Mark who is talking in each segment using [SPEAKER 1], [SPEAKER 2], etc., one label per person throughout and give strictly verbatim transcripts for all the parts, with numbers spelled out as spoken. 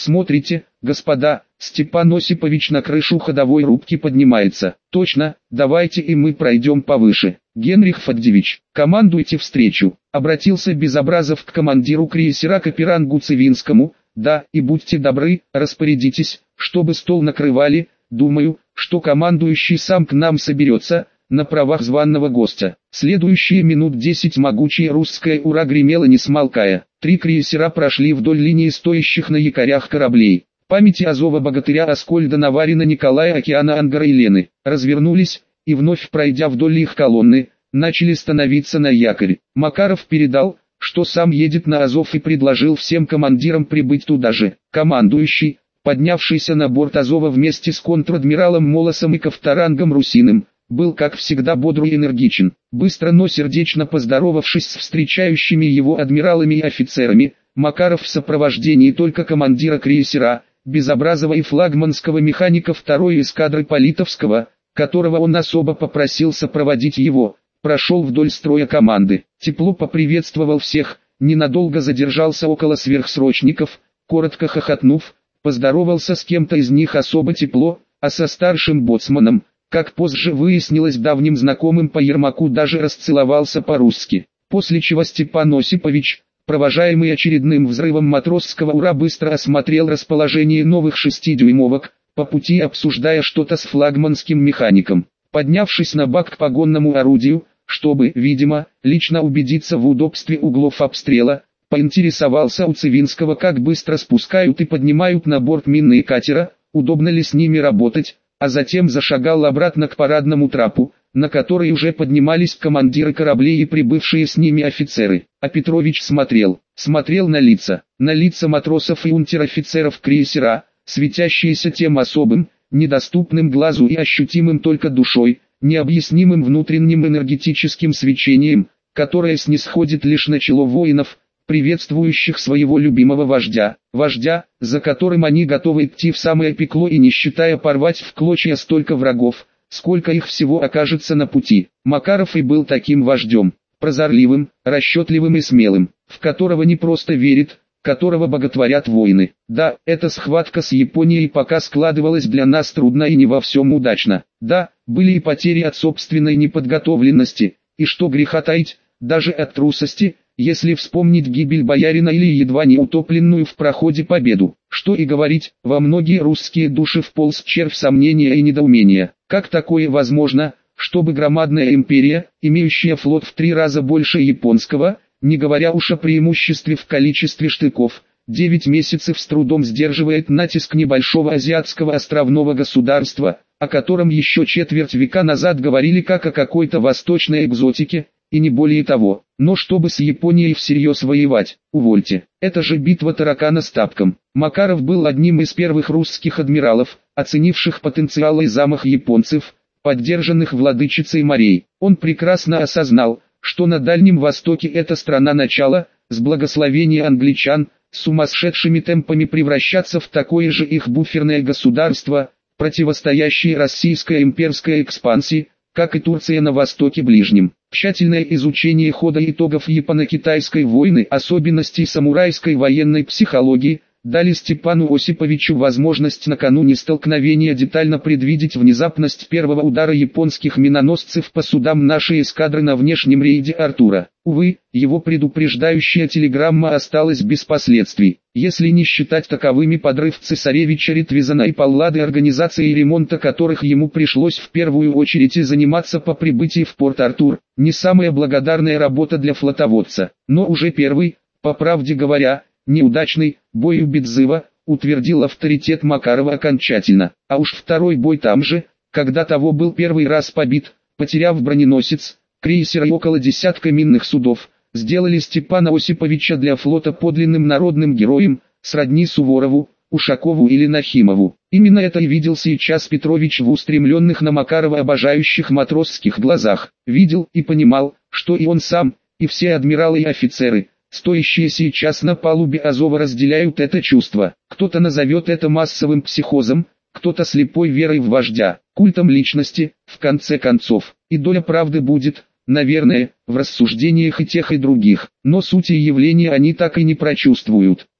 [SPEAKER 1] Смотрите, господа, Степан Осипович на крышу ходовой рубки поднимается. Точно, давайте и мы пройдем повыше. Генрих Фаддевич, командуйте встречу. Обратился Безобразов к командиру крейсера Каперангу Цивинскому. Да, и будьте добры, распорядитесь, чтобы стол накрывали. Думаю, что командующий сам к нам соберется, на правах званого гостя. Следующие минут десять могучая русская «Ура» гремела не смолкая. Три крейсера прошли вдоль линии стоящих на якорях кораблей. Памяти Азова богатыря Аскольда Наварина, Николая Океана, Ангара и Лены. Развернулись, и вновь пройдя вдоль их колонны, начали становиться на якорь. Макаров передал, что сам едет на Азов, и предложил всем командирам прибыть туда же. Командующий, поднявшийся на борт Азова вместе с контр-адмиралом Молосом и Ковторангом Русиным, был как всегда бодр и энергичен. Быстро, но сердечно поздоровавшись с встречающими его адмиралами и офицерами, Макаров в сопровождении только командира крейсера, Безобразова и флагманского механика второй эскадры Политовского, которого он особо попросил сопроводить его, прошел вдоль строя команды. Тепло поприветствовал всех, ненадолго задержался около сверхсрочников, коротко хохотнув, поздоровался с кем-то из них особо тепло, а со старшим боцманом, как позже выяснилось давним знакомым по Ермаку, даже расцеловался по-русски. После чего Степан Осипович, провожаемый очередным взрывом матросского «Ура», быстро осмотрел расположение новых шестидюймовок, по пути обсуждая что-то с флагманским механиком. Поднявшись на бак к погонному орудию, чтобы, видимо, лично убедиться в удобстве углов обстрела, поинтересовался у Цивинского, как быстро спускают и поднимают на борт минные катера, удобно ли с ними работать, а затем зашагал обратно к парадному трапу, на который уже поднимались командиры кораблей и прибывшие с ними офицеры. А Петрович смотрел, смотрел на лица, на лица матросов и унтер-офицеров крейсера, светящиеся тем особым, недоступным глазу и ощутимым только душой, необъяснимым внутренним энергетическим свечением, которое снисходит лишь на чело воинов, приветствующих своего любимого вождя, вождя, за которым они готовы идти в самое пекло и не считая порвать в клочья столько врагов, сколько их всего окажется на пути. Макаров и был таким вождем, прозорливым, расчетливым и смелым, в которого не просто верят, которого боготворят воины. Да, эта схватка с Японией пока складывалась для нас трудно и не во всем удачно. Да, были и потери от собственной неподготовленности, и что греха таить, даже от трусости, если вспомнить гибель боярина или едва не утопленную в проходе победу. Что и говорить, во многие русские души вполз червь сомнения и недоумения. Как такое возможно, чтобы громадная империя, имеющая флот в три раза больше японского, не говоря уж о преимуществе в количестве штыков, девять месяцев с трудом сдерживает натиск небольшого азиатского островного государства, о котором еще четверть века назад говорили как о какой-то восточной экзотике, и не более того. Но чтобы с Японией всерьез воевать, увольте, это же битва таракана с тапком. Макаров был одним из первых русских адмиралов, оценивших потенциал и замах японцев, поддержанных владычицей морей. Он прекрасно осознал, что на Дальнем Востоке эта страна начала, с благословения англичан, сумасшедшими темпами превращаться в такое же их буферное государство, противостоящее российской имперской экспансии, как и Турция на Востоке Ближнем. Тщательное изучение хода итогов японо-китайской войны, особенностей самурайской военной психологии, дали Степану Осиповичу возможность накануне столкновения детально предвидеть внезапность первого удара японских миноносцев по судам нашей эскадры на внешнем рейде Артура. Увы, его предупреждающая телеграмма осталась без последствий, если не считать таковыми подрыв цесаревича Ритвизана и Паллады, организацией ремонта которых ему пришлось в первую очередь и заниматься по прибытии в порт Артур. Не самая благодарная работа для флотоводца, но уже первый, по правде говоря, неудачный бой у Бедзыва утвердил авторитет Макарова окончательно, а уж второй бой там же, когда того был первый раз побит, потеряв броненосец, крейсер и около десятка минных судов, сделали Степана Осиповича для флота подлинным народным героем, сродни Суворову, Ушакову или Нахимову. Именно это и видел сейчас Петрович в устремленных на Макарова обожающих матросских глазах, видел и понимал, что и он сам, и все адмиралы и офицеры, стоящие сейчас на палубе Азова, разделяют это чувство. Кто-то назовет это массовым психозом, кто-то слепой верой в вождя, культом личности, в конце концов. И доля правды будет, наверное, в рассуждениях и тех и других, но сути явления они так и не прочувствуют.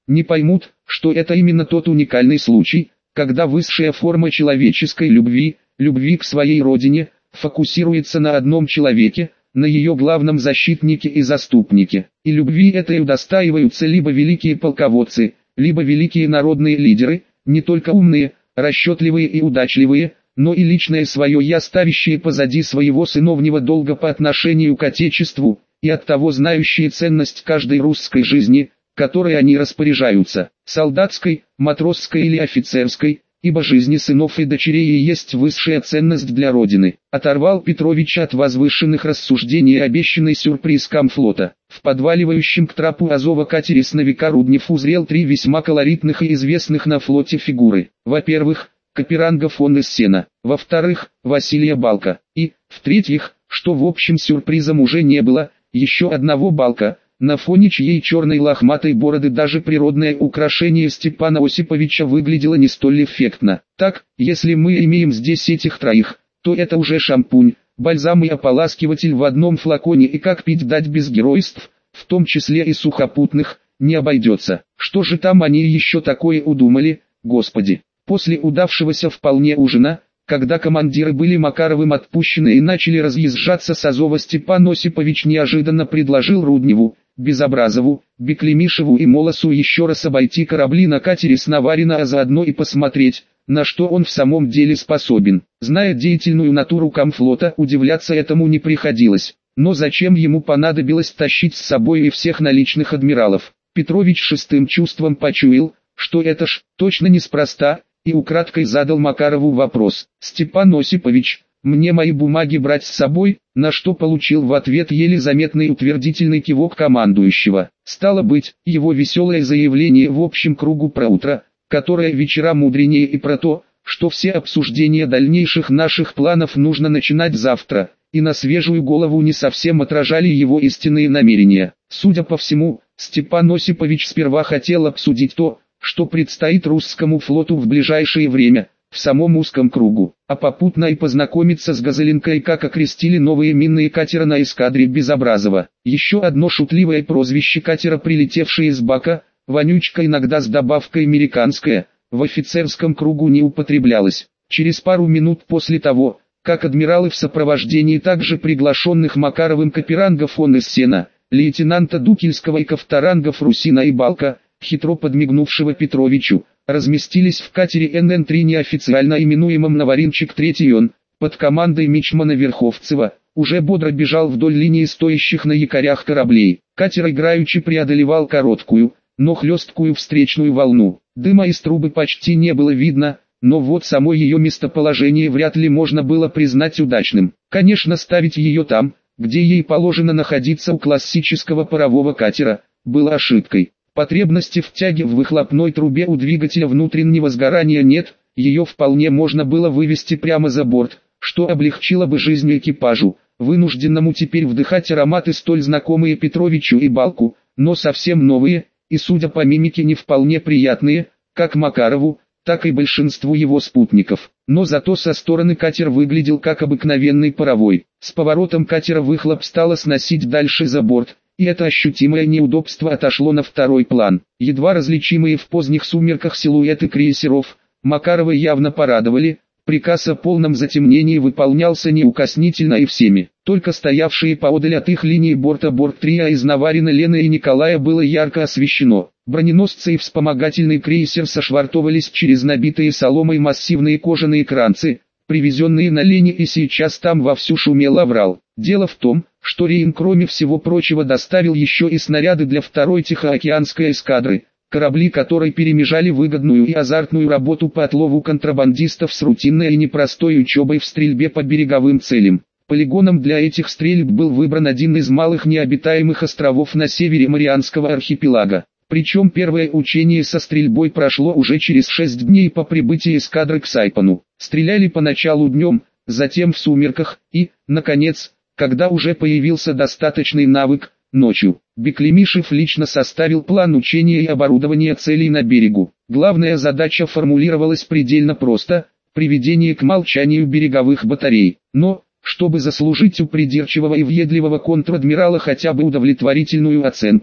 [SPEAKER 1] не поймут, что это именно тот уникальный случай, когда высшая форма человеческой любви, любви к своей родине, фокусируется на одном человеке, на ее главном защитнике и заступнике. И любви этой удостаиваются либо великие полководцы, либо великие народные лидеры, не только умные, расчетливые и удачливые, но и личное свое «я», ставящие позади своего сыновнего долга по отношению к Отечеству, и оттого знающие ценность каждой русской жизни, которой они распоряжаются, солдатской, матросской или офицерской, ибо жизни сынов и дочерей и есть высшая ценность для Родины. Оторвал Петровича от возвышенных рассуждений обещанный сюрприз комфлота. В подваливающем к трапу Азова катере сновика Руднев узрел три весьма колоритных и известных на флоте фигуры. Во-первых, Каперанга фон Эссена, во-вторых, Василия Балка, и, в-третьих, что в общем сюрпризом уже не было, еще одного Балка. На фоне чьей черной лохматой бороды даже природное украшение Степана Осиповича выглядело не столь эффектно. Так, если мы имеем здесь этих троих, то это уже шампунь, бальзам и ополаскиватель в одном флаконе, и как пить дать без геройств, в том числе и сухопутных, не обойдется. Что же там они еще такое удумали, господи? После удавшегося вполне ужина, когда командиры были Макаровым отпущены и начали разъезжаться с Азова, Степан Осипович неожиданно предложил Рудневу, Безобразову, Беклемишеву и Молосу еще раз обойти корабли на катере с Наварина, а заодно и посмотреть, на что он в самом деле способен. Зная деятельную натуру комфлота, удивляться этому не приходилось. Но зачем ему понадобилось тащить с собой и всех наличных адмиралов? Петрович шестым чувством почуял, что это ж точно неспроста, и украдкой задал Макарову вопрос: «Степан Осипович, мне мои бумаги брать с собой?» На что получил в ответ еле заметный утвердительный кивок командующего. Стало быть, его веселое заявление в общем кругу про утро, которое вечера мудренее, и про то, что все обсуждения дальнейших наших планов нужно начинать завтра, и на свежую голову не совсем отражали его истинные намерения. Судя по всему, Степан Осипович сперва хотел обсудить то, что предстоит русскому флоту в ближайшее время, в самом узком кругу, а попутно и познакомиться с Газеленкой, как окрестили новые минные катера на эскадре Безобразова. Еще одно шутливое прозвище катера, прилетевшее из Бака, «Вонючка», иногда с добавкой «американская», в офицерском кругу не употреблялось. Через пару минут после того, как адмиралы в сопровождении также приглашенных Макаровым Каперанга фон Эссена, лейтенанта Дукельского и Ковторангов Русина и Балка, хитро подмигнувшего Петровичу, разместились в катере Эн Эн три, неофициально именуемом Наваринчик третий, он, под командой мичмана Верховцева, уже бодро бежал вдоль линии стоящих на якорях кораблей. Катер играючи преодолевал короткую, но хлесткую встречную волну. Дыма из трубы почти не было видно, но вот само ее местоположение вряд ли можно было признать удачным. Конечно, ставить ее там, где ей положено находиться у классического парового катера, было ошибкой. Потребности в тяге в выхлопной трубе у двигателя внутреннего сгорания нет, ее вполне можно было вывести прямо за борт, что облегчило бы жизнь экипажу, вынужденному теперь вдыхать ароматы столь знакомые Петровичу и Балку, но совсем новые, и судя по мимике не вполне приятные, как Макарову, так и большинству его спутников. Но зато со стороны катер выглядел как обыкновенный паровой. С поворотом катера выхлоп стало сносить дальше за борт, и это ощутимое неудобство отошло на второй план. Едва различимые в поздних сумерках силуэты крейсеров Макарова явно порадовали. Приказ о полном затемнении выполнялся неукоснительно и всеми. Только стоявшие поодаль от их линии борта борт-трио из Наварина, Лены и Николая было ярко освещено. Броненосцы и вспомогательный крейсер сошвартовались через набитые соломой массивные кожаные кранцы, привезенные на Лене, и сейчас там вовсю шумел аврал. Дело в том, что Рейн, кроме всего прочего, доставил еще и снаряды для второй Тихоокеанской эскадры, корабли которой перемежали выгодную и азартную работу по отлову контрабандистов с рутинной и непростой учебой в стрельбе по береговым целям. Полигоном для этих стрельб был выбран один из малых необитаемых островов на севере Марианского архипелага. Причем первое учение со стрельбой прошло уже через шесть дней по прибытии эскадры к Сайпану. Стреляли поначалу днем, затем в сумерках и, наконец, когда уже появился достаточный навык, ночью. Беклемишев лично составил план учения и оборудования целей на берегу. Главная задача формулировалась предельно просто – приведение к молчанию береговых батарей. Но, чтобы заслужить у придирчивого и въедливого контр-адмирала хотя бы удовлетворительную оценку,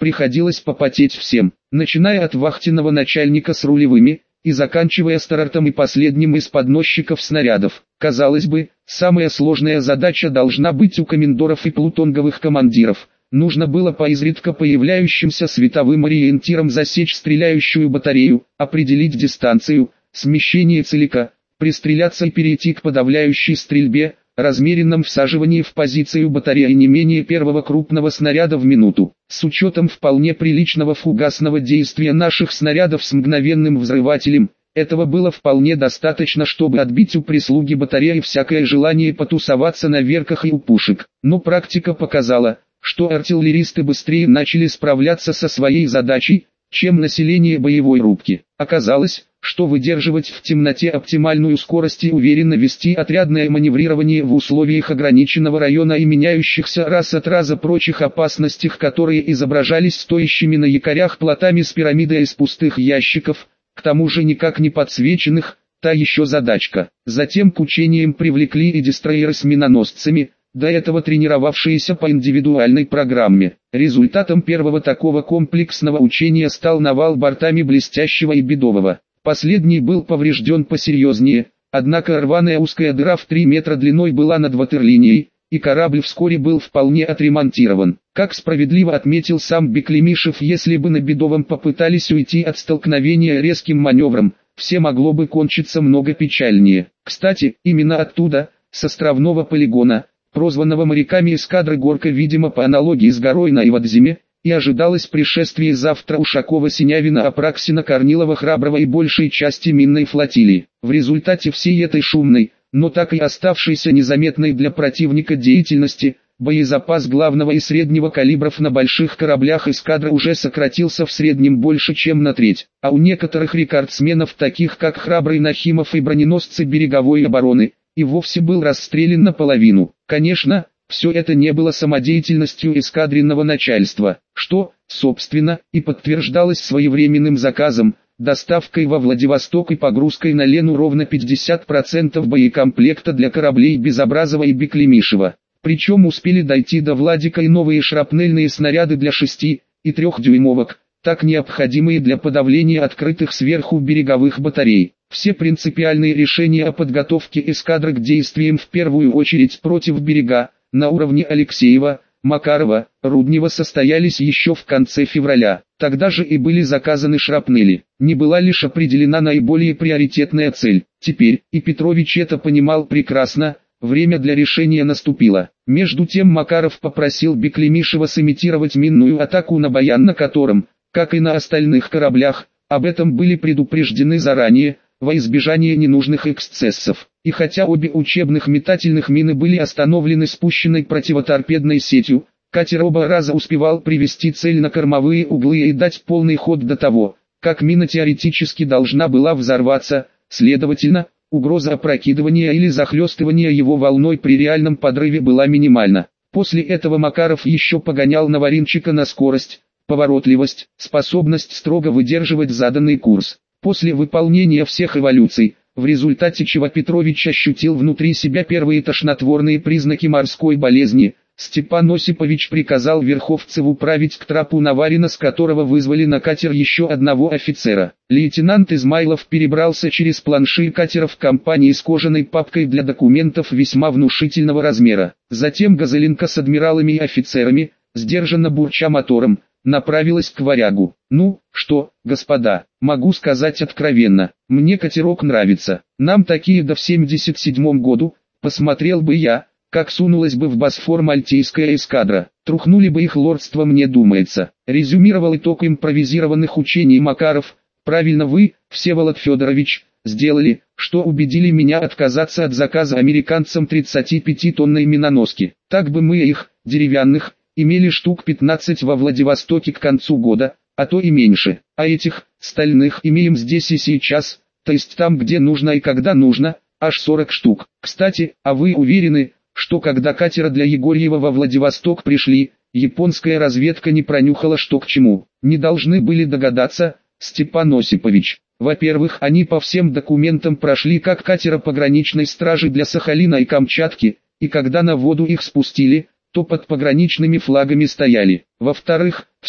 [SPEAKER 1] приходилось попотеть всем, начиная от вахтенного начальника с рулевыми, и заканчивая стартом и последним из подносчиков снарядов. Казалось бы, самая сложная задача должна быть у комендоров и плутонговых командиров. Нужно было по изредка появляющимся световым ориентирам засечь стреляющую батарею, определить дистанцию, смещение целика, пристреляться и перейти к подавляющей стрельбе, размеренном всаживании в позицию батареи не менее первого крупного снаряда в минуту. С учетом вполне приличного фугасного действия наших снарядов с мгновенным взрывателем, этого было вполне достаточно, чтобы отбить у прислуги батареи всякое желание потусоваться на верках и у пушек. Но практика показала, что артиллеристы быстрее начали справляться со своей задачей, чем население боевой рубки. Оказалось, что выдерживать в темноте оптимальную скорость и уверенно вести отрядное маневрирование в условиях ограниченного района и меняющихся раз от раза прочих опасностях, которые изображались стоящими на якорях плотами с пирамидой из пустых ящиков, к тому же никак не подсвеченных, та еще задачка. Затем к учениям привлекли и дестройеры с миноносцами, до этого тренировавшиеся по индивидуальной программе. Результатом первого такого комплексного учения стал навал бортами Блестящего и Бедового. Последний был поврежден посерьезнее, однако рваная узкая дыра в три метра длиной была над ватерлинией, и корабль вскоре был вполне отремонтирован. Как справедливо отметил сам Беклемишев, если бы на Бедовом попытались уйти от столкновения резким маневром, все могло бы кончиться много печальнее. Кстати, именно оттуда, с островного полигона, прозванного моряками эскадры Горка, видимо по аналогии с горой на Ивадзиме, и ожидалось пришествие завтра Ушакова, Синявина, Апраксина, Корнилова, Храброва и большей части минной флотилии. В результате всей этой шумной, но так и оставшейся незаметной для противника деятельности, боезапас главного и среднего калибров на больших кораблях эскадры уже сократился в среднем больше чем на треть, а у некоторых рекордсменов, таких как Храбрый, Нахимов и броненосцы береговой обороны, и вовсе был расстрелян наполовину. Конечно, все это не было самодеятельностью эскадренного начальства, что, собственно, и подтверждалось своевременным заказом, доставкой во Владивосток и погрузкой на Лену ровно пятьдесят процентов боекомплекта для кораблей Безобразова и Беклемишева. Причем успели дойти до Владика и новые шрапнельные снаряды для шести и трехдюймовок, так необходимые для подавления открытых сверху береговых батарей. Все принципиальные решения о подготовке эскадры к действиям в первую очередь против берега, на уровне Алексеева, Макарова, Руднева состоялись еще в конце февраля. Тогда же и были заказаны шрапнели. Не была лишь определена наиболее приоритетная цель. Теперь, и Петрович это понимал прекрасно, время для решения наступило. Между тем Макаров попросил Беклемишева сымитировать минную атаку на Баян, на котором, как и на остальных кораблях, об этом были предупреждены заранее, во избежание ненужных эксцессов. И хотя обе учебных метательных мины были остановлены спущенной противоторпедной сетью, катер оба раза успевал привести цель на кормовые углы и дать полный ход до того, как мина теоретически должна была взорваться, следовательно, угроза опрокидывания или захлестывания его волной при реальном подрыве была минимальна. После этого Макаров еще погонял Наваринчика на скорость, поворотливость, способность строго выдерживать заданный курс. После выполнения всех эволюций, в результате чего Петрович ощутил внутри себя первые тошнотворные признаки морской болезни, Степан Осипович приказал Верховцеву править к трапу Наварина, с которого вызвали на катер еще одного офицера. Лейтенант Измайлов перебрался через планши катера в компании с кожаной папкой для документов весьма внушительного размера. Затем Газеленко с адмиралами и офицерами, сдержанно бурча мотором, направилась к Варягу. Ну, что, господа, могу сказать откровенно, мне катерок нравится. Нам такие да в семьдесят седьмом году, посмотрел бы я, как сунулась бы в Босфор мальтийская эскадра. Трухнули бы их лордство, мне думается. Резюмировал итог импровизированных учений Макаров. Правильно вы, Всеволод Федорович, сделали, что убедили меня отказаться от заказа американцам тридцатипятитонной миноноски. Так бы мы их, деревянных, имели штук пятнадцать во Владивостоке к концу года, а то и меньше. А этих, стальных, имеем здесь и сейчас, то есть там, где нужно и когда нужно, аж сорок штук. Кстати, а вы уверены, что когда катера для Егорьева во Владивосток пришли, японская разведка не пронюхала что к чему? Не должны были догадаться, Степан Осипович. Во-первых, они по всем документам прошли как катера пограничной стражи для Сахалина и Камчатки, и когда на воду их спустили, то под пограничными флагами стояли. Во-вторых, все,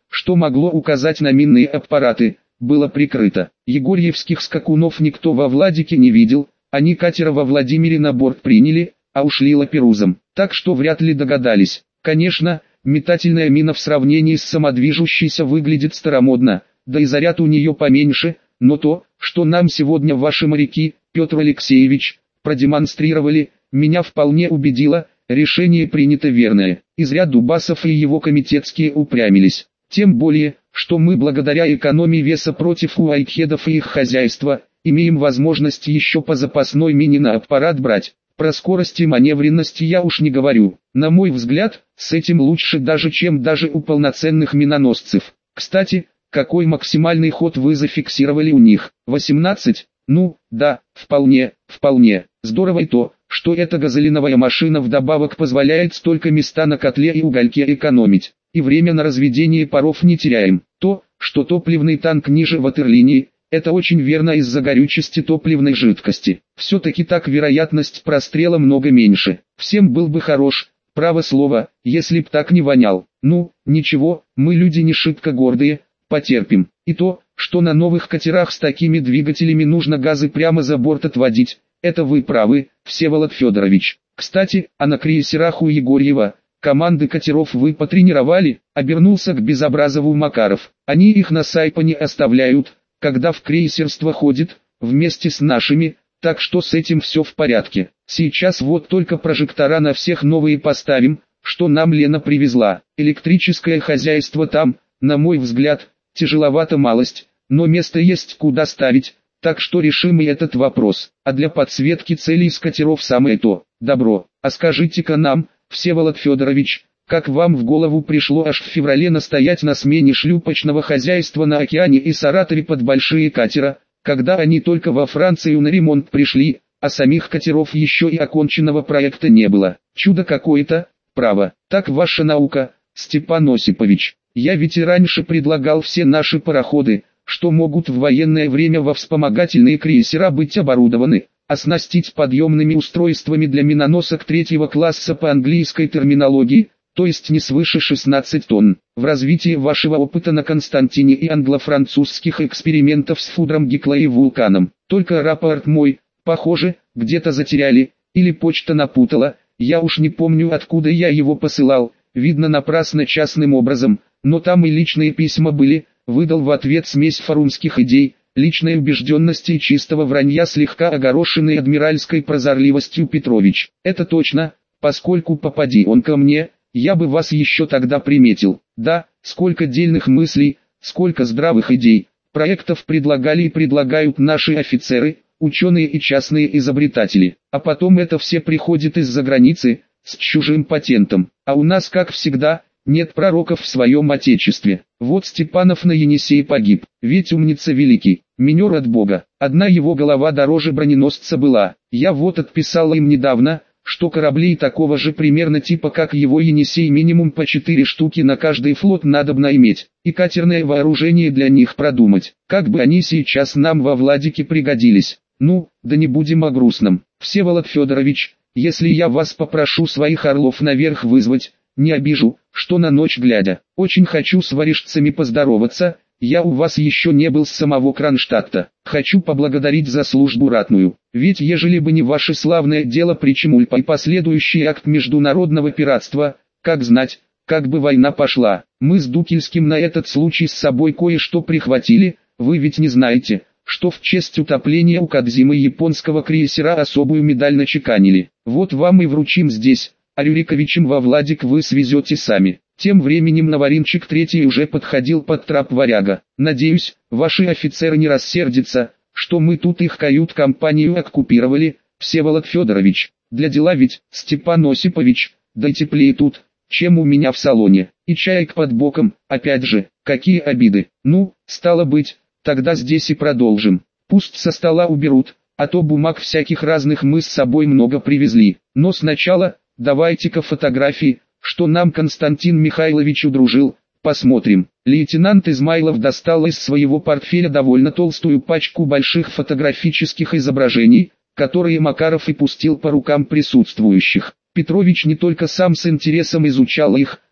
[SPEAKER 1] что могло указать на минные аппараты, было прикрыто. Егорьевских скакунов никто во Владике не видел, они катера во Владимире на борт приняли, а ушли лаперузом, так что вряд ли догадались. Конечно, метательная мина в сравнении с самодвижущейся выглядит старомодно, да и заряд у нее поменьше, но то, что нам сегодня ваши моряки, Петр Алексеевич, продемонстрировали, меня вполне убедило, решение принято верное. И зря Дубасов и его комитетские упрямились. Тем более, что мы благодаря экономии веса против уайтхедов и их хозяйства, имеем возможность еще по запасной мине на аппарат брать. Про скорость и маневренность я уж не говорю. На мой взгляд, с этим лучше даже чем даже у полноценных миноносцев. Кстати, какой максимальный ход вы зафиксировали у них? восемнадцать? Ну, да, вполне, вполне. Здорово и то, что эта газолиновая машина вдобавок позволяет столько места на котле и угольке экономить. И время на разведение паров не теряем. То, что топливный танк ниже ватерлинии, это очень верно из-за горючести топливной жидкости. Все-таки так вероятность прострела много меньше. Всем был бы хорош, право слово, если б так не вонял. Ну, ничего, мы люди не шибко гордые, потерпим. И то, что на новых катерах с такими двигателями нужно газы прямо за борт отводить, это вы правы, Всеволод Федорович. Кстати, а на крейсерах у Егорьева, команды катеров вы потренировали? Обернулся к Безобразову Макаров. Они их на Сайпане оставляют, когда в крейсерство ходит, вместе с нашими, так что с этим все в порядке. Сейчас вот только прожектора на всех новые поставим, что нам Лена привезла. Электрическое хозяйство там, на мой взгляд, тяжеловато малость, но место есть куда ставить, так что решим и этот вопрос. А для подсветки целей с катеров самое то. Добро. А скажите-ка нам, Всеволод Федорович, как вам в голову пришло аж в феврале настоять на смене шлюпочного хозяйства на океане и Саратове под большие катера, когда они только во Францию на ремонт пришли, а самих катеров еще и оконченного проекта не было. Чудо какое-то, право. Так ваша наука, Степан Осипович. Я ведь и раньше предлагал все наши пароходы, что могут в военное время во вспомогательные крейсера быть оборудованы, оснастить подъемными устройствами для миноносок третьего класса по английской терминологии, то есть не свыше шестнадцати тонн. В развитии вашего опыта на Константине и англо-французских экспериментов с Фудром Гекла и Вулканом. Только рапорт мой, похоже, где-то затеряли, или почта напутала, я уж не помню откуда я его посылал, видно напрасно частным образом, но там и личные письма были, выдал в ответ смесь форумских идей, личной убежденности и чистого вранья, слегка огорошенный адмиральской прозорливостью Петрович. Это точно, поскольку попади он ко мне, я бы вас еще тогда приметил. Да, сколько дельных мыслей, сколько здравых идей, проектов предлагали и предлагают наши офицеры, ученые и частные изобретатели. А потом это все приходит из-за границы, с чужим патентом. А у нас, как всегда, нет пророков в своем отечестве. Вот Степанов на Енисее погиб, ведь умница великий, минер от Бога. Одна его голова дороже броненосца была. Я вот отписал им недавно, что кораблей такого же примерно типа как его Енисей минимум по четыре штуки на каждый флот надобно иметь, и катерное вооружение для них продумать, как бы они сейчас нам во Владике пригодились. Ну, да не будем о грустном. Всеволод Федорович, если я вас попрошу своих орлов наверх вызвать, не обижу, что на ночь глядя. Очень хочу с варежцами поздороваться, я у вас еще не был с самого Кронштадта. Хочу поблагодарить за службу ратную, ведь ежели бы не ваше славное дело Причемульпа и последующий акт международного пиратства, как знать, как бы война пошла. Мы с Дукельским на этот случай с собой кое-что прихватили, вы ведь не знаете, что в честь утопления у Кадзимы японского крейсера особую медаль начеканили. Вот вам и вручим здесь. А Рюриковичем во Владик вы свезете сами. Тем временем Наваринчик третий уже подходил под трап варяга. Надеюсь, ваши офицеры не рассердятся, что мы тут их кают-компанию оккупировали, Всеволод Федорович. Для дела ведь, Степан Осипович, да теплее тут, чем у меня в салоне. И чаек под боком, опять же, какие обиды. Ну, стало быть, тогда здесь и продолжим. Пусть со стола уберут, а то бумаг всяких разных мы с собой много привезли. Но сначала... Давайте-ка фотографии, что нам Константин Михайлович удружил, посмотрим. Лейтенант Измайлов достал из своего портфеля довольно толстую пачку больших фотографических изображений, которые Макаров и пустил по рукам присутствующих. Петрович не только сам с интересом изучал их,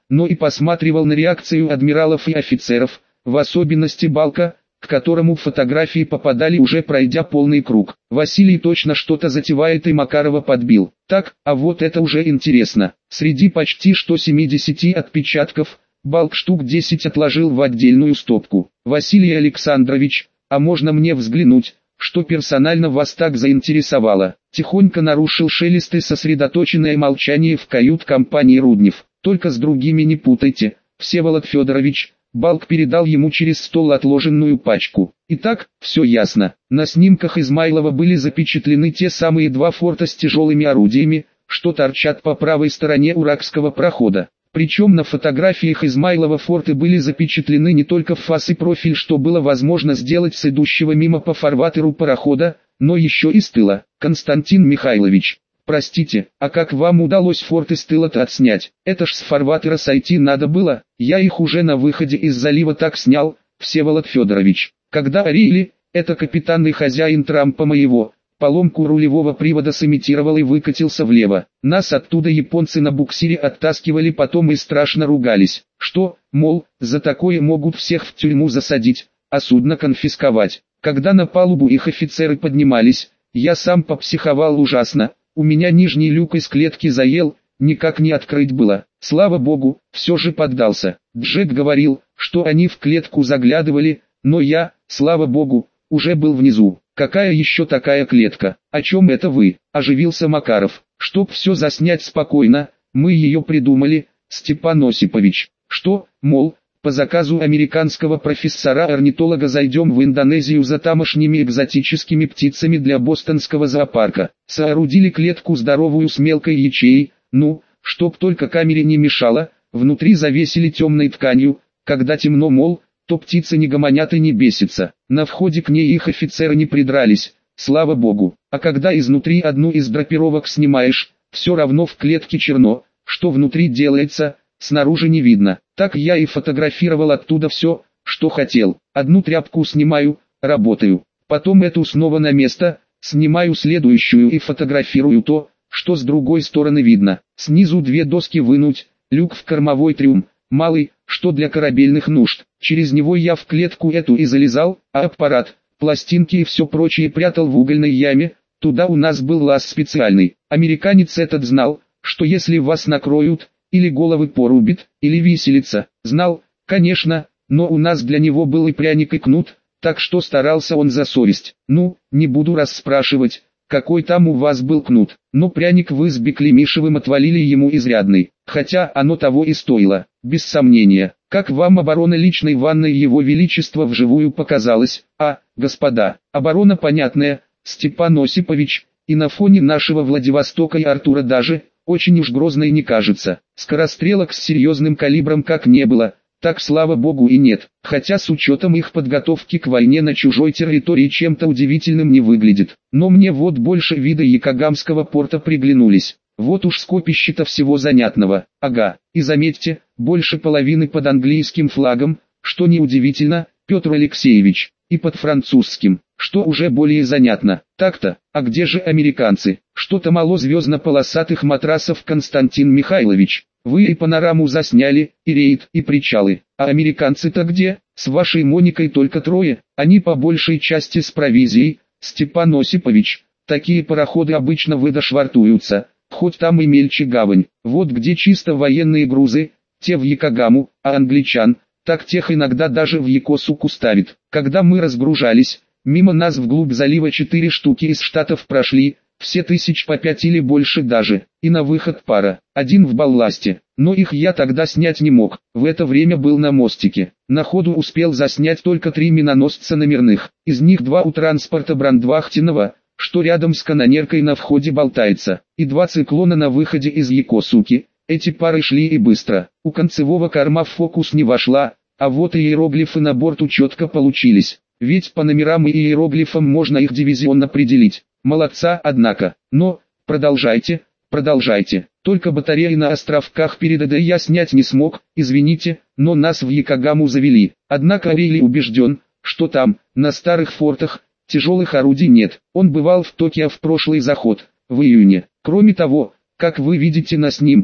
[SPEAKER 1] но и посматривал на реакцию адмиралов и офицеров, в особенности Балка, к которому фотографии попадали уже пройдя полный круг. Василий точно что-то затевает и Макарова подбил. Так, а вот это уже интересно. Среди почти что семидесяти отпечатков, Балк штук десять отложил в отдельную стопку. Василий Александрович, а можно мне взглянуть, что персонально вас так заинтересовало? Тихонько нарушил шелест и сосредоточенное молчание в кают-компании Руднев. Только с другими не путайте, Всеволод Федорович. Балк передал ему через стол отложенную пачку. Итак, все ясно. На снимках Измайлова были запечатлены те самые два форта с тяжелыми орудиями, что торчат по правой стороне Уракского прохода. Причем на фотографиях Измайлова форты были запечатлены не только в фас и профиль, что было возможно сделать с идущего мимо по фарватеру парохода, но еще и с тыла. Константин Михайлович, простите, а как вам удалось форты с тыла-то отснять? Это ж с фарватера сойти надо было, я их уже на выходе из залива так снял, Всеволод Федорович. Когда орели, это капитан и хозяин Трампа моего, поломку рулевого привода сымитировал и выкатился влево. Нас оттуда японцы на буксире оттаскивали потом и страшно ругались, что, мол, за такое могут всех в тюрьму засадить, а судно конфисковать. Когда на палубу их офицеры поднимались, я сам попсиховал ужасно, у меня нижний люк из клетки заел, никак не открыть было. Слава богу, все же поддался. Джек говорил, что они в клетку заглядывали, но я, слава богу, уже был внизу. Какая еще такая клетка? О чем это вы? Оживился Макаров. Чтоб все заснять спокойно, мы ее придумали, Степан Осипович. Что, мол, по заказу американского профессора-орнитолога зайдем в Индонезию за тамошними экзотическими птицами для бостонского зоопарка. Соорудили клетку здоровую с мелкой ячеей, ну, чтоб только камере не мешало, внутри завесили темной тканью, когда темно, мол, то птицы не гомонят и не бесятся. На входе к ней их офицеры не придрались, слава богу. А когда изнутри одну из драпировок снимаешь, все равно в клетке черно, что внутри делается, снаружи не видно. Так я и фотографировал оттуда все, что хотел. Одну тряпку снимаю, работаю. Потом эту снова на место, снимаю следующую и фотографирую то, что с другой стороны видно. Снизу две доски вынуть, люк в кормовой трюм, малый, что для корабельных нужд. Через него я в клетку эту и залезал, а аппарат, пластинки и все прочее прятал в угольной яме. Туда у нас был лаз специальный. Американец этот знал, что если вас накроют, или головы порубит, или виселица. Знал, конечно, но у нас для него был и пряник и кнут, так что старался он за совесть. Ну, не буду расспрашивать, какой там у вас был кнут, но пряник вы с Беклемишевым отвалили ему изрядный, хотя оно того и стоило, без сомнения. Как вам оборона личной ванной его величества вживую показалась? А, господа, оборона понятная, Степан Осипович, и на фоне нашего Владивостока и Артура даже, очень уж грозной не кажется. Скорострелок с серьезным калибром как не было, так слава богу и нет, хотя с учетом их подготовки к войне на чужой территории чем-то удивительным не выглядит. Но мне вот больше вида Якогамского порта приглянулись. Вот уж скопище-то всего занятного. Ага, и заметьте, больше половины под английским флагом, что неудивительно, Петр Алексеевич, и под французским, что уже более занятно. Так-то, а где же американцы? Что-то мало звездно-полосатых матрасов, Константин Михайлович. Вы и панораму засняли, и рейд, и причалы. А американцы-то где? С вашей Моникой только трое, они по большей части с провизией, Степан Осипович. Такие пароходы обычно выдошвартуются, хоть там и мельче гавань. Вот где чисто военные грузы, те в Якогаму, а англичан, так тех иногда даже в Якосуку ставит. Когда мы разгружались, мимо нас вглубь залива четыре штуки из Штатов прошли, все тысяч по пять или больше даже, и на выход пара, один в балласте, но их я тогда снять не мог, в это время был на мостике. На ходу успел заснять только три миноносца номерных, из них два у транспорта Брандвахтенова, что рядом с канонеркой на входе болтается, и два циклона на выходе из Якосуки. Эти пары шли и быстро, у концевого корма в фокус не вошла, а вот и иероглифы на борту четко получились, ведь по номерам и иероглифам можно их дивизионно определить. Молодца, однако. Но, продолжайте, продолжайте. Только батареи на островках перед АД я снять не смог, извините, но нас в Якогаму завели. Однако Рейли убежден, что там, на старых фортах, тяжелых орудий нет. Он бывал в Токио в прошлый заход, в июне. Кроме того, как вы видите на снимках,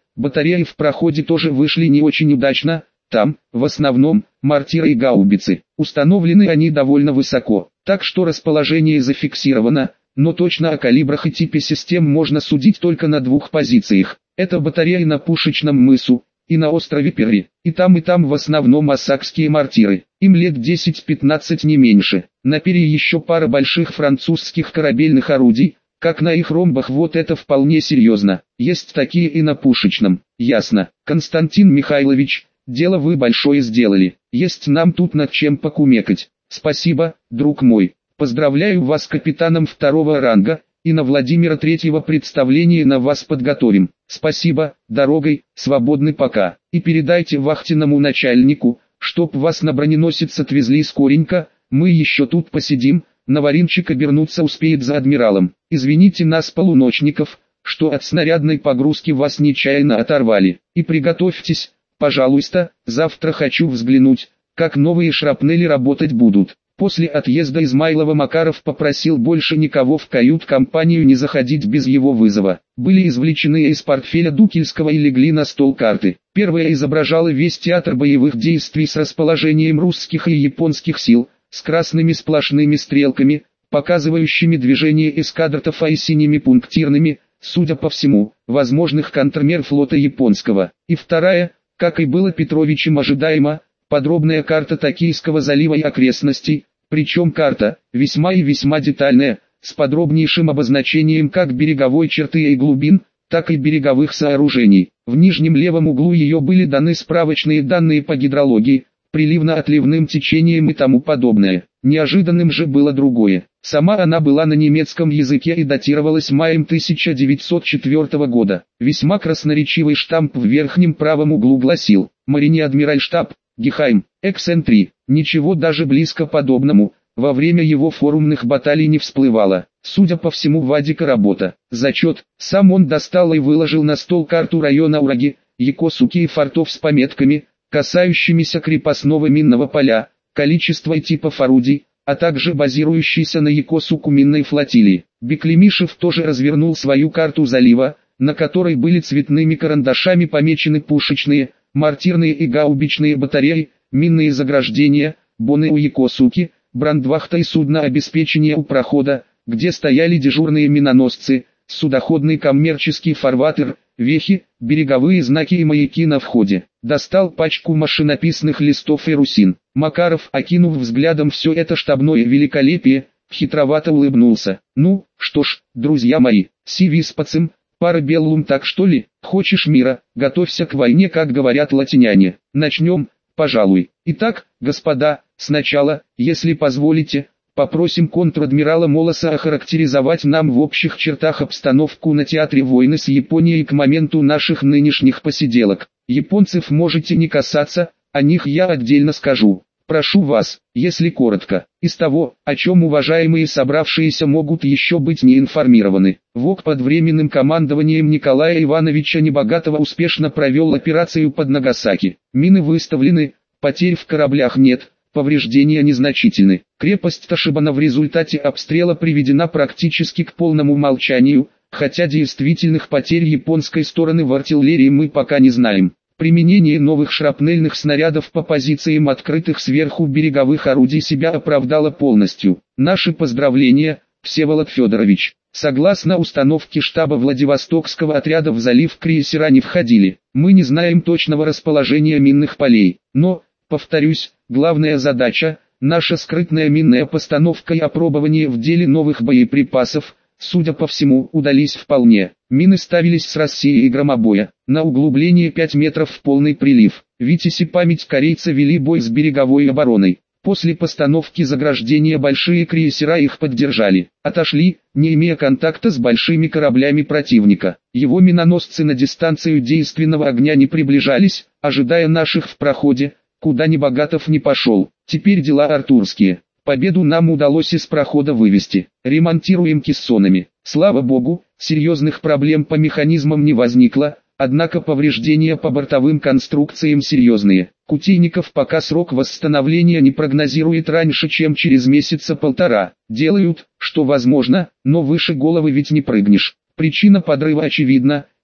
[SPEAKER 1] батареи в проходе тоже вышли не очень удачно, там, в основном, мортиры и гаубицы. Установлены они довольно высоко, так что расположение зафиксировано, но точно о калибрах и типе систем можно судить только на двух позициях. Это батареи на Пушечном мысу и на острове Перри. И там и там в основном осакские мортиры. Им лет десять-пятнадцать не меньше. На Перри еще пара больших французских корабельных орудий, как на их ромбах, вот это вполне серьезно. Есть такие и на Пушечном. Ясно. Константин Михайлович, дело вы большое сделали. Есть нам тут над чем покумекать. Спасибо, друг мой. Поздравляю вас капитаном второго ранга, и на Владимира третьего представление на вас подготовим. Спасибо, дорогой, свободны пока. И передайте вахтенному начальнику, чтоб вас на броненосец отвезли скоренько, мы еще тут посидим, Наваринчик обернуться успеет за адмиралом. Извините нас, полуночников, что от снарядной погрузки вас нечаянно оторвали. И приготовьтесь, пожалуйста, завтра хочу взглянуть, как новые шрапнели работать будут. После отъезда Измайлова Макаров попросил больше никого в кают-компанию не заходить без его вызова. Были извлечены из портфеля Дукельского и легли на стол карты. Первая изображала весь театр боевых действий с расположением русских и японских сил, с красными сплошными стрелками, показывающими движение эскадр-ТФ и синими пунктирными, судя по всему, возможных контрмер флота японского. И вторая, как и было Петровичем ожидаемо, подробная карта Токийского залива и окрестностей, причем карта, весьма и весьма детальная, с подробнейшим обозначением как береговой черты и глубин, так и береговых сооружений. В нижнем левом углу ее были даны справочные данные по гидрологии, приливно-отливным течениям и тому подобное. Неожиданным же было другое. Сама она была на немецком языке и датировалась маем тысяча девятьсот четвёртого года. Весьма красноречивый штамп в верхнем правом углу гласил: «Марине Адмиральштаб, Гехайм, Эксцентри». Ничего даже близко подобному, во время его форумных баталий не всплывало. Судя по всему, Вадика работа. Зачет. Сам он достал и выложил на стол карту района Ураги, Якосуки и фортов с пометками, касающимися крепостного минного поля, количества и типов орудий, а также базирующейся на Якосуку минной флотилии. Беклемишев тоже развернул свою карту залива, на которой были цветными карандашами помечены пушечные, мортирные и гаубичные батареи, минные заграждения, боны у Якосуки, брандвахта и судно обеспечения у прохода, где стояли дежурные миноносцы, судоходный коммерческий фарватер, вехи, береговые знаки и маяки на входе. Достал пачку машинописных листов и русин. Макаров, окинув взглядом все это штабное великолепие, хитровато улыбнулся. «Ну, что ж, друзья мои, си виспацем, пара беллум, так что ли? Хочешь мира, готовься к войне, как говорят латиняне. Начнем, пожалуй. Итак, господа, сначала, если позволите, попросим контр-адмирала Молоса охарактеризовать нам в общих чертах обстановку на театре войны с Японией к моменту наших нынешних посиделок. Японцев можете не касаться, о них я отдельно скажу. Прошу вас, если коротко, из того, о чем уважаемые собравшиеся могут еще быть не информированы. ВОК под временным командованием Николая Ивановича Небогатого успешно провел операцию под Нагасаки. Мины выставлены, потерь в кораблях нет, повреждения незначительны. Крепость Ташибана в результате обстрела приведена практически к полному молчанию, хотя действительных потерь японской стороны в артиллерии мы пока не знаем. Применение новых шрапнельных снарядов по позициям открытых сверху береговых орудий себя оправдало полностью. Наши поздравления, Всеволод Федорович. Согласно установке штаба Владивостокского отряда в залив крейсера не входили. Мы не знаем точного расположения минных полей, но, повторюсь, главная задача – наша скрытная минная постановка и опробование в деле новых боеприпасов, судя по всему, удались вполне. Мины ставились с России и громобоя, на углубление пять метров в полный прилив. Витязь и Память корейца вели бой с береговой обороной. После постановки заграждения большие крейсера их поддержали. Отошли, не имея контакта с большими кораблями противника. Его миноносцы на дистанцию действенного огня не приближались, ожидая наших в проходе, куда Небогатов не пошел. Теперь дела артурские. Победу нам удалось из прохода вывести. Ремонтируем кессонами. Слава богу, серьезных проблем по механизмам не возникло, однако повреждения по бортовым конструкциям серьезные. Кутейников пока срок восстановления не прогнозирует раньше, чем через месяца полтора. Делают, что возможно, но выше головы ведь не прыгнешь. Причина подрыва очевидна,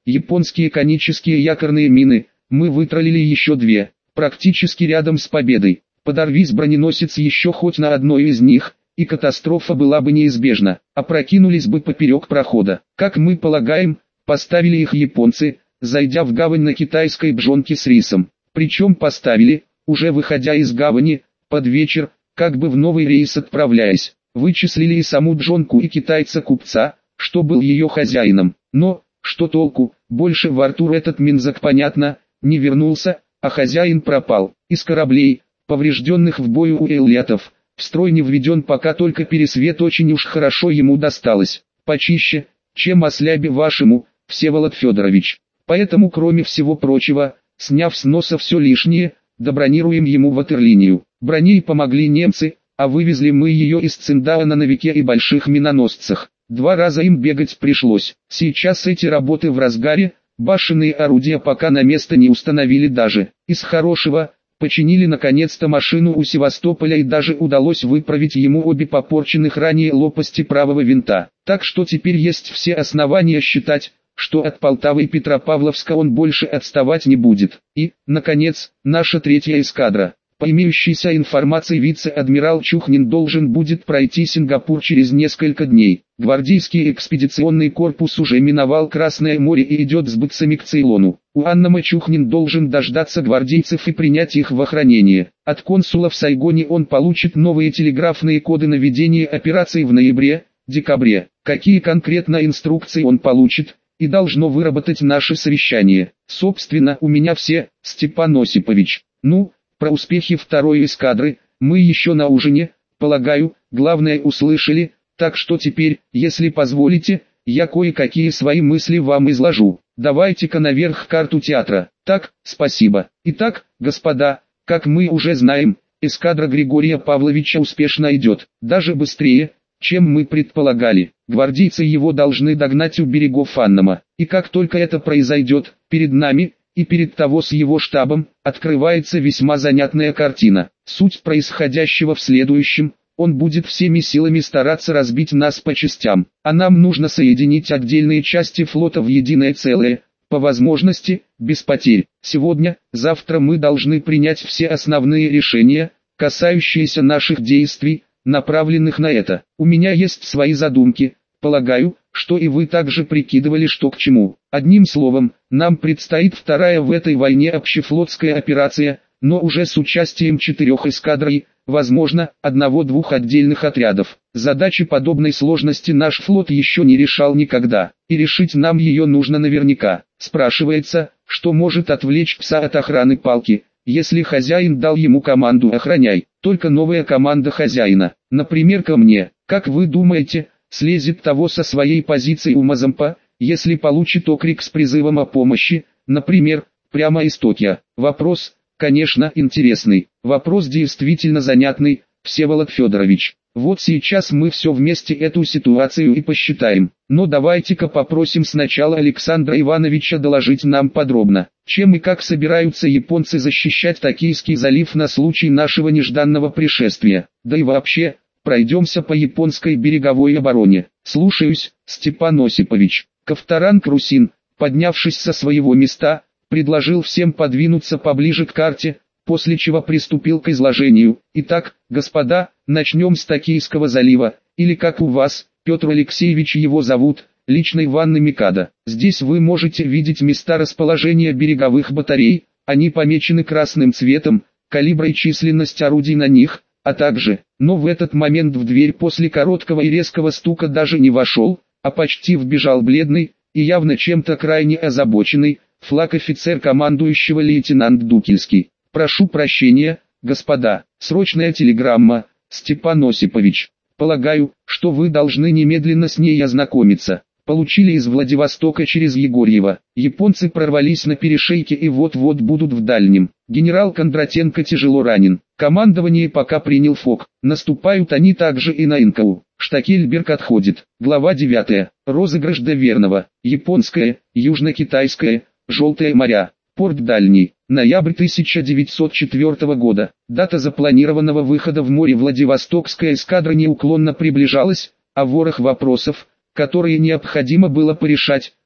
[SPEAKER 1] японские конические якорные мины, мы вытролили еще две, практически рядом с победой. Подорвись броненосец еще хоть на одной из них, и катастрофа была бы неизбежна, опрокинулись бы поперек прохода. Как мы полагаем, поставили их японцы, зайдя в гавань на китайской бжонке с рисом. Причем поставили, уже выходя из гавани, под вечер, как бы в новый рейс отправляясь. Вычислили и саму бжонку, и китайца-купца, что был ее хозяином. Но, что толку, больше в Артур этот Минзак, понятно, не вернулся, а хозяин пропал. Из кораблей, поврежденных в бою у эллиотов, в строй не введен пока только Пересвет, очень уж хорошо ему досталось. Почище, чем ослябе вашему, Всеволод Федорович. Поэтому, кроме всего прочего, сняв с носа все лишнее, добронируем ему ватерлинию. Броней помогли немцы, а вывезли мы ее из Циндао на новике и больших миноносцах. Два раза им бегать пришлось. Сейчас эти работы в разгаре, башенные орудия пока на место не установили даже. Из хорошего, починили наконец-то машину у Севастополя, и даже удалось выправить ему обе попорченных ранее лопасти правого винта. Так что теперь есть все основания считать, что от Полтавы и Петропавловска он больше отставать не будет. И, наконец, наша третья эскадра. По имеющейся информации, вице-адмирал Чухнин должен будет пройти Сингапур через несколько дней. Гвардейский экспедиционный корпус уже миновал Красное море и идет с быксами к Цейлону. У Аннама Чухнин должен дождаться гвардейцев и принять их в охранение. От консула в Сайгоне он получит новые телеграфные коды на ведение операций в ноябре, декабре. Какие конкретно инструкции он получит, и должно выработать наше совещание. Собственно, у меня все, Степан Осипович. Ну, про успехи второй эскадры, мы еще на ужине, полагаю, главное услышали, так что теперь, если позволите, я кое-какие свои мысли вам изложу. Давайте-ка наверх карту театра. Так, спасибо. Итак, господа, как мы уже знаем, эскадра Григория Павловича успешно идет, даже быстрее, чем мы предполагали. Гвардейцы его должны догнать у берегов Аннама. И как только это произойдет, перед нами, и перед того с его штабом, открывается весьма занятная картина. Суть происходящего в следующем: он будет всеми силами стараться разбить нас по частям, а нам нужно соединить отдельные части флота в единое целое, по возможности, без потерь. Сегодня, завтра мы должны принять все основные решения, касающиеся наших действий, направленных на это. У меня есть свои задумки, полагаю, что и вы также прикидывали, что к чему. Одним словом, нам предстоит вторая в этой войне общефлотская операция, но уже с участием четырех эскадрой, возможно, одного-двух отдельных отрядов. Задачи подобной сложности наш флот еще не решал никогда, и решить нам ее нужно наверняка. Спрашивается, что может отвлечь пса от охраны палки, если хозяин дал ему команду «охраняй», только новая команда хозяина, например, ко мне. Как вы думаете, слезет того со своей позиции у Мазампа, если получит окрик с призывом о помощи, например, прямо из Токио? Вопрос, конечно, интересный, вопрос действительно занятный, Всеволод Федорович. Вот сейчас мы все вместе эту ситуацию и посчитаем. Но давайте-ка попросим сначала Александра Ивановича доложить нам подробно, чем и как собираются японцы защищать Токийский залив на случай нашего нежданного пришествия. Да и вообще, пройдемся по японской береговой обороне. Слушаюсь, Степан Осипович. Ковторанг Русин, поднявшись со своего места, предложил всем подвинуться поближе к карте, после чего приступил к изложению. Итак, господа, начнем с Токийского залива, или как у вас, Петр Алексеевич его зовут, личной ванны Микадо. Здесь вы можете видеть места расположения береговых батарей, они помечены красным цветом, калибр и численность орудий на них, а также, но в этот момент в дверь после короткого и резкого стука даже не вошел, а почти вбежал бледный, и явно чем-то крайне озабоченный, флаг офицер командующего лейтенант Дукельский. Прошу прощения, господа, срочная телеграмма, Степан Осипович. Полагаю, что вы должны немедленно с ней ознакомиться. Получили из Владивостока через Егорьево. Японцы прорвались на перешейке и вот-вот будут в дальнем. Генерал Кондратенко тяжело ранен. Командование пока принял ФОК. Наступают они также и на Инкоу. Штакельберг отходит. Глава девятая. Розыгрыш до верного. Японское, Южно-Китайское, Желтое моря. Порт Дальний. Ноябрь тысяча девятьсот четвёртого года. Дата запланированного выхода в море Владивостокская эскадра неуклонно приближалась, а ворох вопросов, которые необходимо было порешать,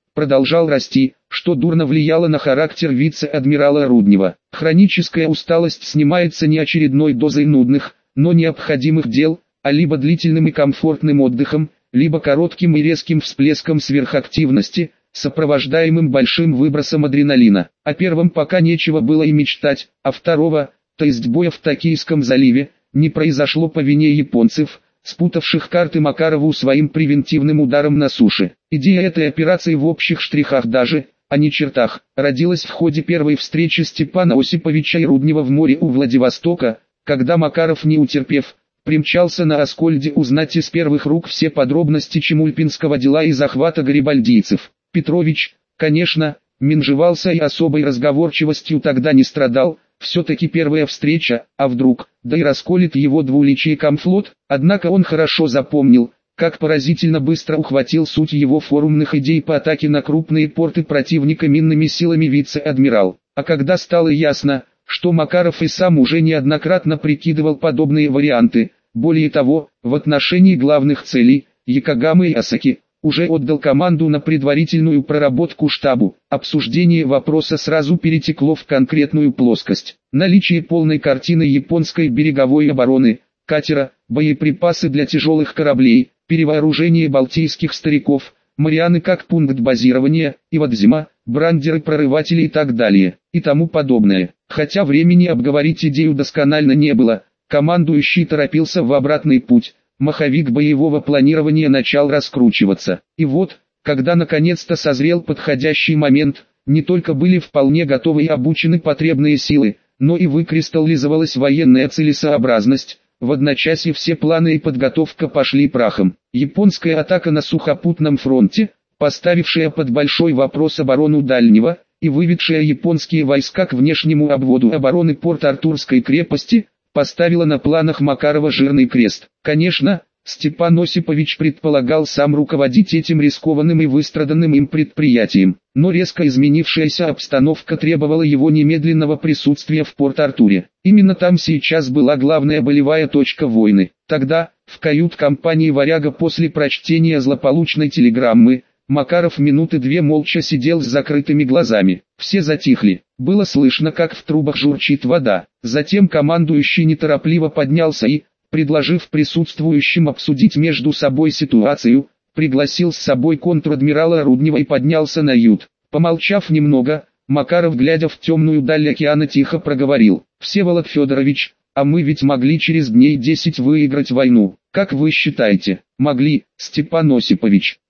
[SPEAKER 1] продолжал расти, что дурно влияло на характер вице-адмирала Руднева. Хроническая усталость снимается не очередной дозой нудных, но необходимых дел, а либо длительным и комфортным отдыхом, либо коротким и резким всплеском сверхактивности, сопровождаемым большим выбросом адреналина. О первом пока нечего было и мечтать, а второго, то есть боя в Токийском заливе, не произошло по вине японцев, спутавших карты Макарову своим превентивным ударом на суше. Идея этой операции в общих штрихах даже, а не чертах, родилась в ходе первой встречи Степана Осиповича и Руднева в море у Владивостока, когда Макаров, не утерпев, примчался на Аскольде узнать из первых рук все подробности Чемульпинского дела и захвата гарибальдийцев. Петрович, конечно, менжевался и особой разговорчивостью тогда не страдал, все-таки первая встреча, а вдруг, да и расколет его двуличие комфлот, однако он хорошо запомнил, как поразительно быстро ухватил суть его форумных идей по атаке на крупные порты противника минными силами вице-адмирал. А когда стало ясно, что Макаров и сам уже неоднократно прикидывал подобные варианты, более того, в отношении главных целей, Якогамы и Осаки, уже отдал команду на предварительную проработку штабу, обсуждение вопроса сразу перетекло в конкретную плоскость. Наличие полной картины японской береговой обороны, катера, боеприпасы для тяжелых кораблей, перевооружение балтийских стариков, Марианы как пункт базирования, Ивадзима, брандеры-прорыватели и так далее, и тому подобное. Хотя времени обговорить идею досконально не было, командующий торопился в обратный путь. Маховик боевого планирования начал раскручиваться. И вот, когда наконец-то созрел подходящий момент, не только были вполне готовы и обучены потребные силы, но и выкристаллизовалась военная целесообразность. В одночасье все планы и подготовка пошли прахом. Японская атака на сухопутном фронте, поставившая под большой вопрос оборону Дальнего, и выведшая японские войска к внешнему обводу обороны Порт-Артурской крепости, поставила на планах Макарова жирный крест. Конечно, Степан Осипович предполагал сам руководить этим рискованным и выстраданным им предприятием, но резко изменившаяся обстановка требовала его немедленного присутствия в Порт-Артуре. Именно там сейчас была главная болевая точка войны. Тогда, в кают-компании «Варяга» после прочтения злополучной телеграммы, Макаров минуты две молча сидел с закрытыми глазами. Все затихли. Было слышно, как в трубах журчит вода. Затем командующий неторопливо поднялся и, предложив присутствующим обсудить между собой ситуацию, пригласил с собой контр-адмирала Руднева и поднялся на ют. Помолчав немного, Макаров, глядя в темную даль океана, тихо проговорил: «Всеволод Федорович, а мы ведь могли через дней десять выиграть войну. Как вы считаете?» «Могли, Степан Осипович.